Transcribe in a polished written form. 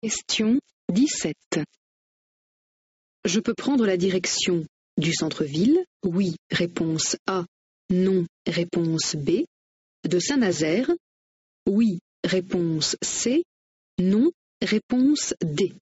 Question 17. Je peux prendre la direction du centre-ville? Oui, réponse A. Non, réponse B. De Saint-Nazaire? Oui, réponse C. Non, réponse D.